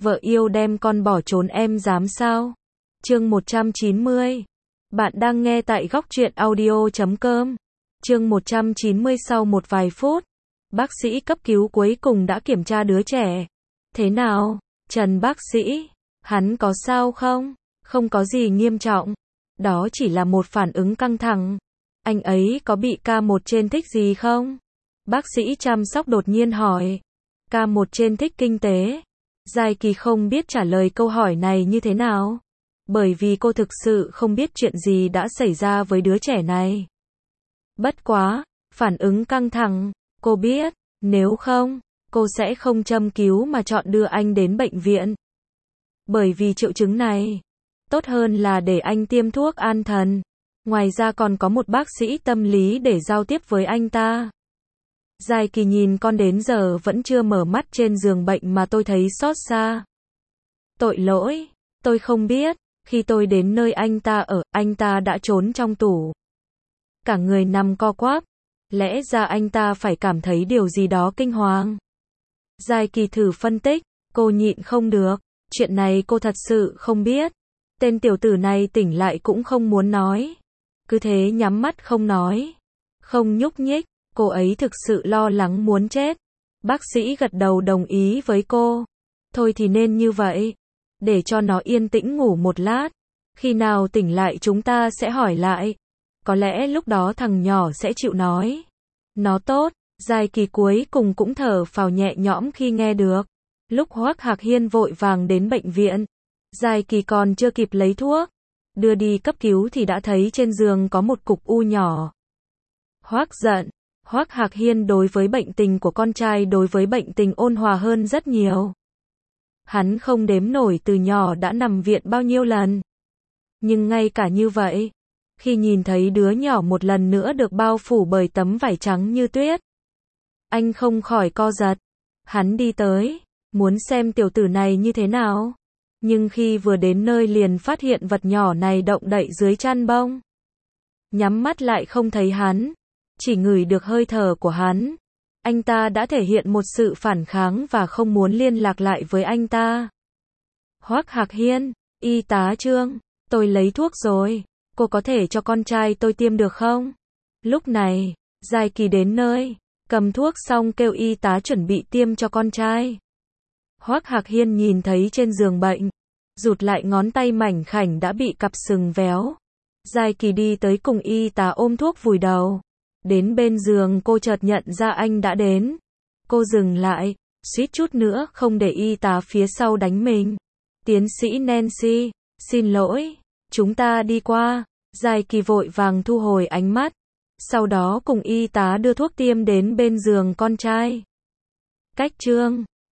Vợ yêu đem con bỏ trốn em dám sao? Chương 190. Bạn đang nghe tại góc truyện audio.com. Chương 190. Sau một vài phút, bác sĩ cấp cứu cuối cùng đã kiểm tra đứa trẻ. Thế nào, Trần bác sĩ? Hắn có sao không? Không có gì nghiêm trọng. Đó chỉ là một phản ứng căng thẳng. Anh ấy có bị K1 trên thích gì không? Bác sĩ chăm sóc đột nhiên hỏi. K1 trên thích kinh tế. Giai Kỳ không biết trả lời câu hỏi này như thế nào. Bởi vì cô thực sự không biết chuyện gì đã xảy ra với đứa trẻ này. Bất quá, phản ứng căng thẳng, cô biết, nếu không, cô sẽ không châm cứu mà chọn đưa anh đến bệnh viện. Bởi vì triệu chứng này, tốt hơn là để anh tiêm thuốc an thần. Ngoài ra còn có một bác sĩ tâm lý để giao tiếp với anh ta. Giai Kỳ nhìn con đến giờ vẫn chưa mở mắt trên giường bệnh mà tôi thấy xót xa. Tội lỗi, tôi không biết, khi tôi đến nơi anh ta ở, anh ta đã trốn trong tủ. Cả người nằm co quắp, lẽ ra anh ta phải cảm thấy điều gì đó kinh hoàng. Giai Kỳ thử phân tích, cô nhịn không được, chuyện này cô thật sự không biết. Tên tiểu tử này tỉnh lại cũng không muốn nói. Cứ thế nhắm mắt không nói, không nhúc nhích, cô ấy thực sự lo lắng muốn chết. Bác sĩ gật đầu đồng ý với cô. Thôi thì nên như vậy, để cho nó yên tĩnh ngủ một lát. Khi nào tỉnh lại chúng ta sẽ hỏi lại. Có lẽ lúc đó thằng nhỏ sẽ chịu nói. Nó tốt, Giai Kỳ cuối cùng cũng thở phào nhẹ nhõm khi nghe được. Lúc Hoắc Hạc Hiên vội vàng đến bệnh viện, Giai Kỳ còn chưa kịp lấy thuốc, đưa đi cấp cứu thì đã thấy trên giường có một cục u nhỏ. Hoắc giận, Hoắc Hạc Hiên đối với bệnh tình của con trai đối với bệnh tình ôn hòa hơn rất nhiều. Hắn không đếm nổi từ nhỏ đã nằm viện bao nhiêu lần. Nhưng ngay cả như vậy, khi nhìn thấy đứa nhỏ một lần nữa được bao phủ bởi tấm vải trắng như tuyết, anh không khỏi co giật. Hắn đi tới, muốn xem tiểu tử này như thế nào. Nhưng khi vừa đến nơi liền phát hiện vật nhỏ này động đậy dưới chăn bông. Nhắm mắt lại không thấy hắn, chỉ ngửi được hơi thở của hắn. Anh ta đã thể hiện một sự phản kháng và không muốn liên lạc lại với anh ta. Hoắc Hạc Hiên, y tá Trương, tôi lấy thuốc rồi, cô có thể cho con trai tôi tiêm được không? Lúc này, Giai Kỳ đến nơi, cầm thuốc xong kêu y tá chuẩn bị tiêm cho con trai. Hoắc Hạc Hiên nhìn thấy trên giường bệnh, rụt lại ngón tay mảnh khảnh đã bị cặp sừng véo. Giai Kỳ đi tới cùng y tá ôm thuốc vùi đầu. Đến bên giường cô chợt nhận ra anh đã đến. Cô dừng lại, suýt chút nữa không để y tá phía sau đánh mình. Tiến sĩ Nancy, xin lỗi, chúng ta đi qua. Giai Kỳ vội vàng thu hồi ánh mắt. Sau đó cùng y tá đưa thuốc tiêm đến bên giường con trai. Cách Trương,